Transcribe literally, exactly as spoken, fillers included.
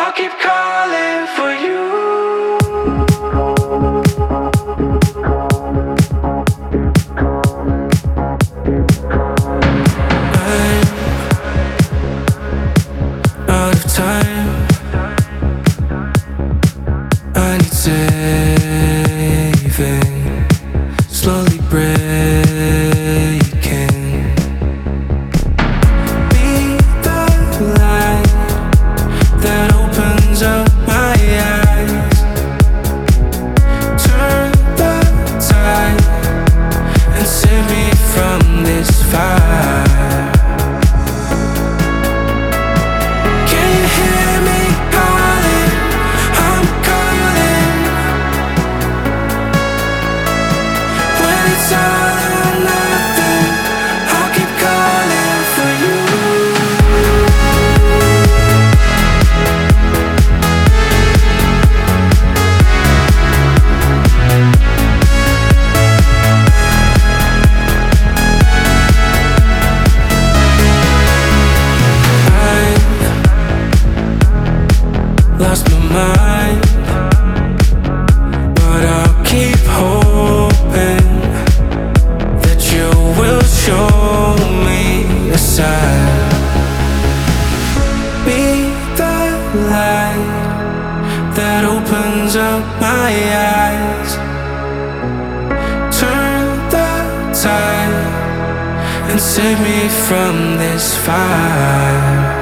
I'll keep calling for you. I'm out of time. I need saving, slowly breaking. Be the light that opens up my eyes. Turn the tide and save me from this fire. Can you hear me calling? I'm calling. When it's all or nothing, I'll keep calling for you. Lost my mind, but I'll keep hoping that you will show me a sign. Be the light that opens up my eyes. Turn the tide and save me from this fire.